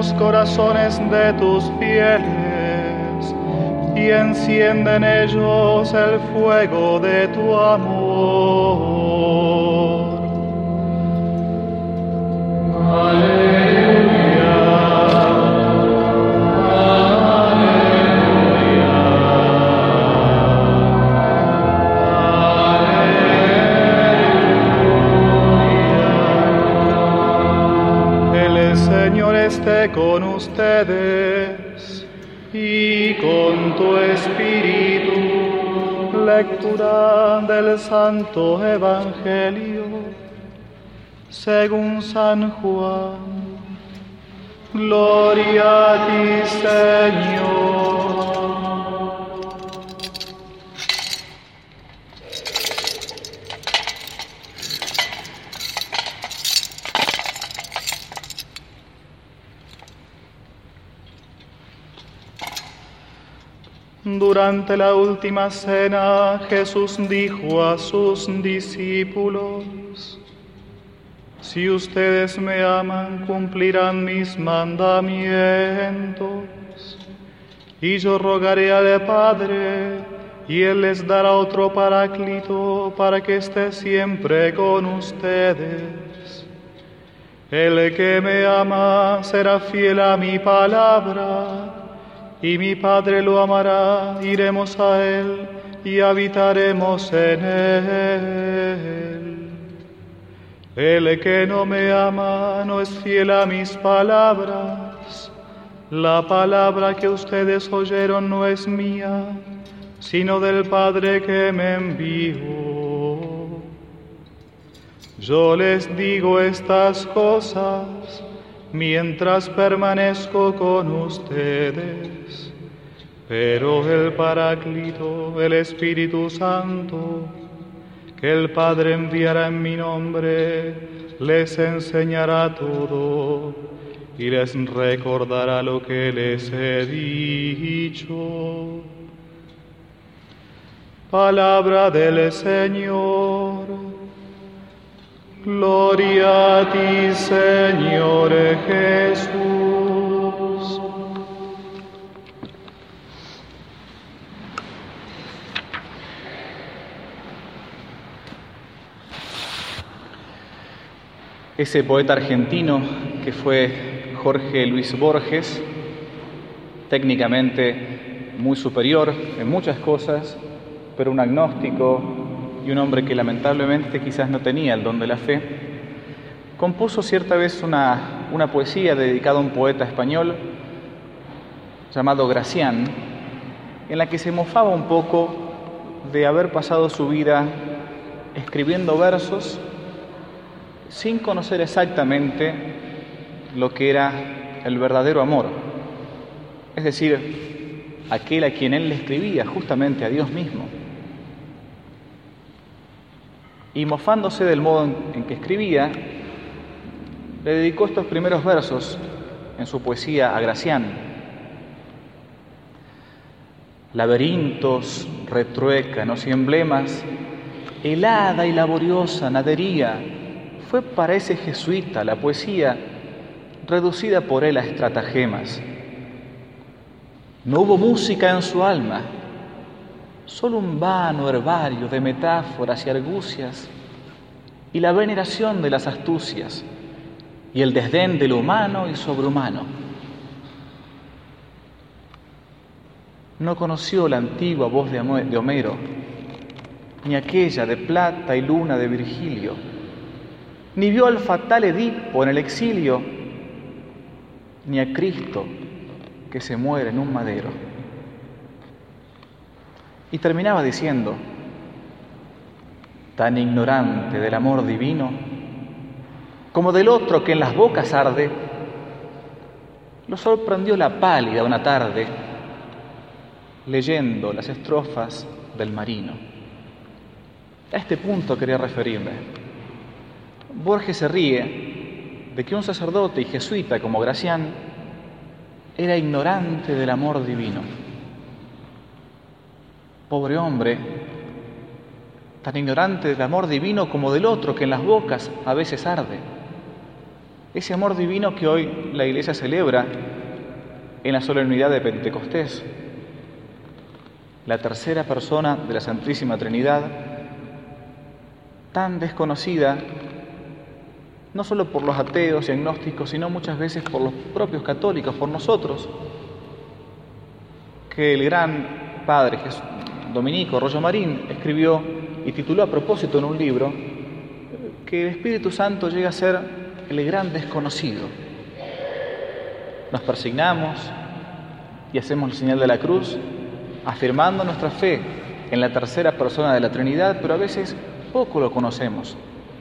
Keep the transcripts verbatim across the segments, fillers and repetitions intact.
los corazones de tus fieles y enciende en ellos el fuego de tu amor. Aleluya. Esté con ustedes y con tu espíritu. Lectura del Santo Evangelio según San Juan. Gloria a ti, Señor. Durante la última cena, Jesús dijo a sus discípulos: si ustedes me aman, cumplirán mis mandamientos. Y yo rogaré al Padre, y Él les dará otro Paráclito para que esté siempre con ustedes. El que me ama será fiel a mi palabra. Y mi Padre lo amará, iremos a Él y habitaremos en Él. El que no me ama no es fiel a mis palabras. La palabra que ustedes oyeron no es mía, sino del Padre que me envió. Yo les digo estas cosas mientras permanezco con ustedes, pero el Paráclito, el Espíritu Santo, que el Padre enviará en mi nombre, les enseñará todo y les recordará lo que les he dicho. Palabra del Señor. Gloria a ti, Señor Jesús. Ese poeta argentino que fue Jorge Luis Borges, técnicamente muy superior en muchas cosas, pero un agnóstico y un hombre que lamentablemente quizás no tenía el don de la fe, compuso cierta vez una, una poesía dedicada a un poeta español llamado Gracián, en la que se mofaba un poco de haber pasado su vida escribiendo versos sin conocer exactamente lo que era el verdadero amor, es decir, aquel a quien él le escribía, justamente a Dios mismo. Y mofándose del modo en, en que escribía, le dedicó estos primeros versos en su poesía a Gracián. Laberintos, retruécanos y emblemas, helada y laboriosa nadería, fue para ese jesuita la poesía reducida por él a estratagemas. No hubo música en su alma, solo un vano herbario de metáforas y argucias, y la veneración de las astucias, y el desdén de lo humano y sobrehumano. No conoció la antigua voz de Homero, ni aquella de plata y luna de Virgilio, ni vio al fatal Edipo en el exilio, ni a Cristo que se muere en un madero. Y terminaba diciendo: tan ignorante del amor divino, como del otro que en las bocas arde, lo sorprendió la pálida una tarde, leyendo las estrofas del Marino. A este punto quería referirme. Borges se ríe de que un sacerdote y jesuita como Gracián era ignorante del amor divino. Pobre hombre, tan ignorante del amor divino como del otro que en las bocas a veces arde. Ese amor divino que hoy la Iglesia celebra en la solemnidad de Pentecostés. La tercera persona de la Santísima Trinidad, tan desconocida, no solo por los ateos y agnósticos, sino muchas veces por los propios católicos, por nosotros, que el gran padre Jesús, Dominico Rollo Marín escribió y tituló a propósito en un libro que el Espíritu Santo llega a ser el gran desconocido. Nos persignamos y hacemos el señal de la cruz, afirmando nuestra fe en la tercera persona de la Trinidad, pero a veces poco lo conocemos.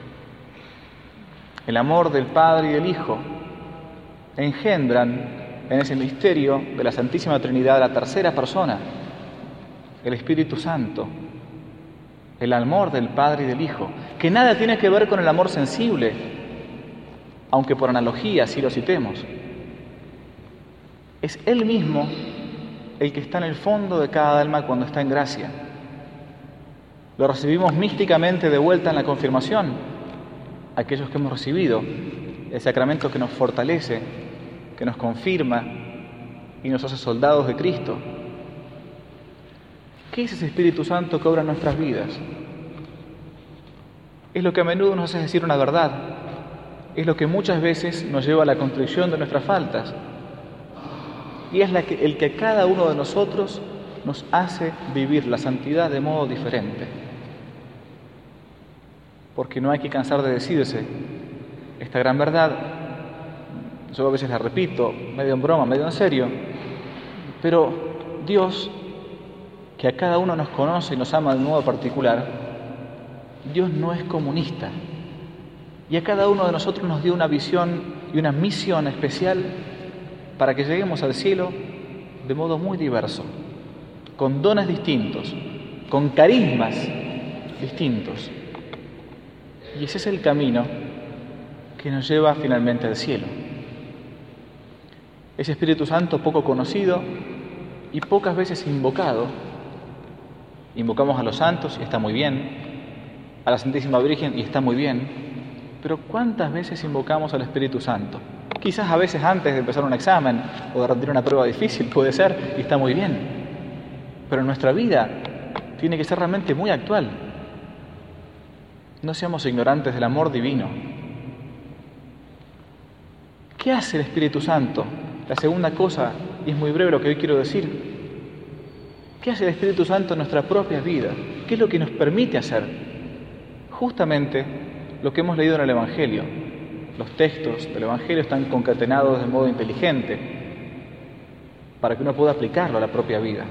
El amor del Padre y del Hijo engendran en ese misterio de la Santísima Trinidad la tercera persona, el Espíritu Santo, el amor del Padre y del Hijo, que nada tiene que ver con el amor sensible, aunque por analogía sí lo citemos. Es Él mismo el que está en el fondo de cada alma cuando está en gracia. Lo recibimos místicamente de vuelta en la confirmación, aquellos que hemos recibido el sacramento que nos fortalece, que nos confirma y nos hace soldados de Cristo. ¿Qué es ese Espíritu Santo que obra en nuestras vidas? Es lo que a menudo nos hace decir una verdad, es lo que muchas veces nos lleva a la contrición de nuestras faltas, y es la que, el que a cada uno de nosotros nos hace vivir la santidad de modo diferente. Porque no hay que cansar de decirse esta gran verdad. Yo a veces la repito, medio en broma, medio en serio, pero Dios, que a cada uno nos conoce y nos ama de un modo particular, Dios no es comunista, y a cada uno de nosotros nos dio una visión y una misión especial para que lleguemos al cielo de modo muy diverso, con dones distintos, con carismas distintos. Y ese es el camino que nos lleva finalmente al cielo. Ese Espíritu Santo poco conocido y pocas veces invocado. Invocamos a los santos y está muy bien, a la Santísima Virgen y está muy bien, pero ¿cuántas veces invocamos al Espíritu Santo? Quizás a veces antes de empezar un examen o de rendir una prueba difícil, puede ser, y está muy bien, pero en nuestra vida tiene que ser realmente muy actual. No seamos ignorantes del amor divino. ¿Qué hace el Espíritu Santo? La segunda cosa, y es muy breve lo que hoy quiero decir, ¿qué hace el Espíritu Santo en nuestra propia vida? ¿Qué es lo que nos permite hacer? Justamente lo que hemos leído en el Evangelio. Los textos del Evangelio están concatenados de modo inteligente para que uno pueda aplicarlo a la propia vida.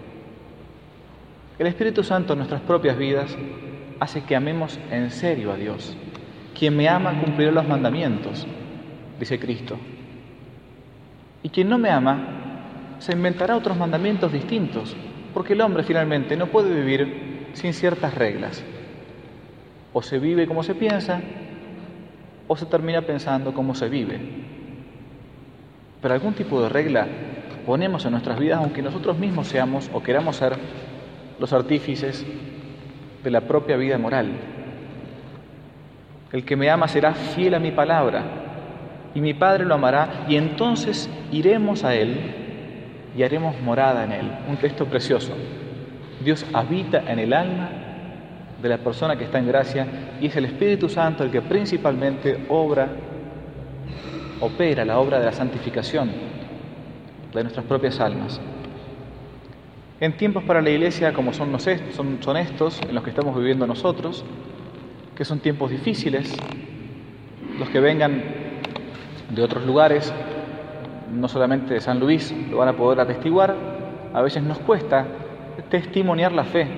El Espíritu Santo en nuestras propias vidas hace que amemos en serio a Dios. Quien me ama cumplirá los mandamientos, dice Cristo. Y quien no me ama se inventará otros mandamientos distintos, porque el hombre finalmente no puede vivir sin ciertas reglas. O se vive como se piensa, o se termina pensando como se vive. Pero algún tipo de regla ponemos en nuestras vidas, aunque nosotros mismos seamos o queramos ser los artífices de la propia vida moral. El que me ama será fiel a mi palabra, y mi Padre lo amará, y entonces iremos a Él y haremos morada en Él. Un texto precioso. Dios habita en el alma de la persona que está en gracia, y es el Espíritu Santo el que principalmente obra, opera la obra de la santificación de nuestras propias almas. En tiempos para la Iglesia como son, no sé, son, son estos en los que estamos viviendo nosotros, que son tiempos difíciles, los que vengan de otros lugares, no solamente de San Luis, lo van a poder atestiguar, a veces nos cuesta testimoniar la fe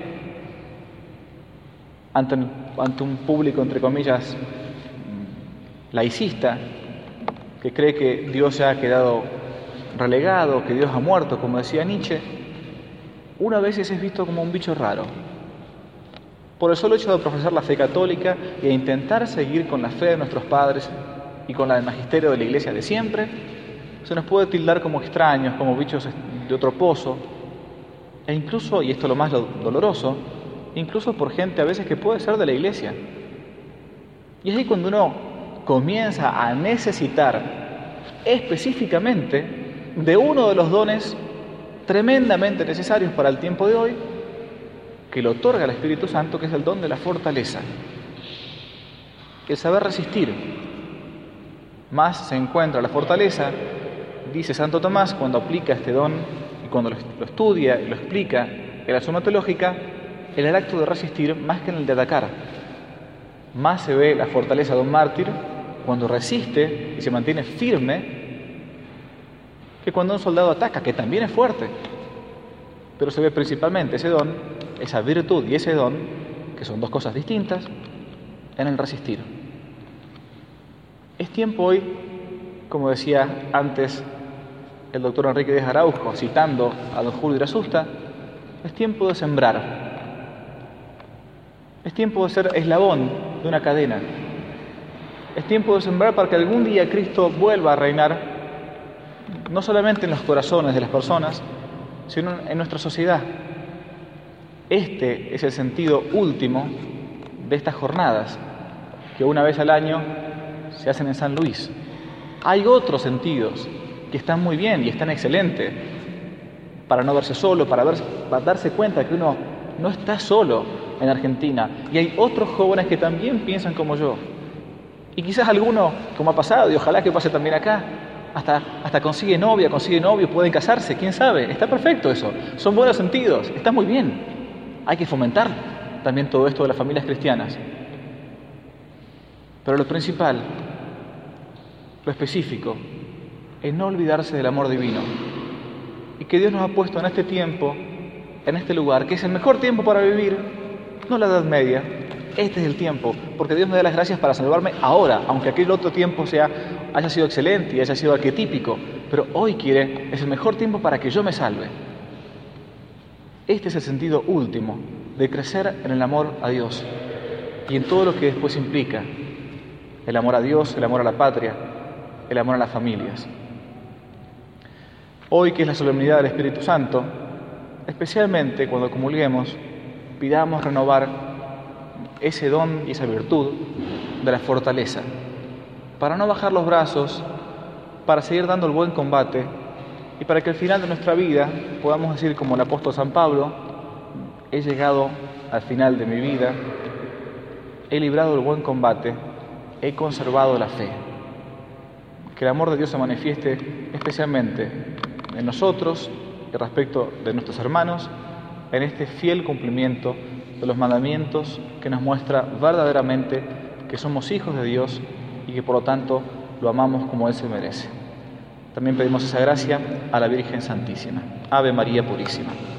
ante, ante un público, entre comillas, laicista, que cree que Dios se ha quedado relegado, que Dios ha muerto, como decía Nietzsche. Una vez es visto como un bicho raro, por el solo hecho de profesar la fe católica e intentar seguir con la fe de nuestros padres y con la del magisterio de la Iglesia de siempre, se nos puede tildar como extraños, como bichos de otro pozo, e incluso, y esto es lo más doloroso, incluso por gente a veces que puede ser de la Iglesia. Y es ahí cuando uno comienza a necesitar específicamente de uno de los dones tremendamente necesarios para el tiempo de hoy, que le otorga el Espíritu Santo, que es el don de la fortaleza, el saber resistir. Más se encuentra la fortaleza, dice Santo Tomás, cuando aplica este don y cuando lo estudia y lo explica en la Suma Teológica, en el acto de resistir más que en el de atacar. Más se ve la fortaleza de un mártir cuando resiste y se mantiene firme que cuando un soldado ataca, que también es fuerte. Pero se ve principalmente ese don, esa virtud y ese don, que son dos cosas distintas, en el resistir. Es tiempo hoy, como decía antes el doctor Enrique Díaz Araujo, citando a don Julio Irasusta, es tiempo de sembrar. Es tiempo de ser eslabón de una cadena. Es tiempo de sembrar para que algún día Cristo vuelva a reinar, no solamente en los corazones de las personas, sino en nuestra sociedad. Este es el sentido último de estas jornadas, que una vez al año se hacen en San Luis. Hay otros sentidos que están muy bien y están excelentes, para no verse solo, para, ver, para darse cuenta que uno no está solo en Argentina, y hay otros jóvenes que también piensan como yo, y quizás alguno, como ha pasado, y ojalá que pase también acá, hasta, hasta consigue novia, consigue novio, pueden casarse, quién sabe, está perfecto eso, son buenos sentidos, está muy bien, hay que fomentar también todo esto de las familias cristianas. Pero lo principal, lo específico, es no olvidarse del amor divino, y que Dios nos ha puesto en este tiempo, en este lugar, que es el mejor tiempo para vivir, no la Edad Media. Este es el tiempo, porque Dios me da las gracias para salvarme ahora, aunque aquel otro tiempo sea, haya sido excelente y haya sido arquetípico, pero hoy quiere, es el mejor tiempo para que yo me salve. Este es el sentido último de crecer en el amor a Dios y en todo lo que después implica el amor a Dios, el amor a la patria, el amor a las familias. Hoy, que es la solemnidad del Espíritu Santo, especialmente cuando comulguemos, pidamos renovar ese don y esa virtud de la fortaleza, para no bajar los brazos, para seguir dando el buen combate y para que al final de nuestra vida podamos decir como el apóstol San Pablo: he llegado al final de mi vida, he librado el buen combate, he conservado la fe. Que el amor de Dios se manifieste especialmente en nosotros y respecto de nuestros hermanos, en este fiel cumplimiento de los mandamientos que nos muestra verdaderamente que somos hijos de Dios y que por lo tanto lo amamos como Él se merece. También pedimos esa gracia a la Virgen Santísima. Ave María Purísima.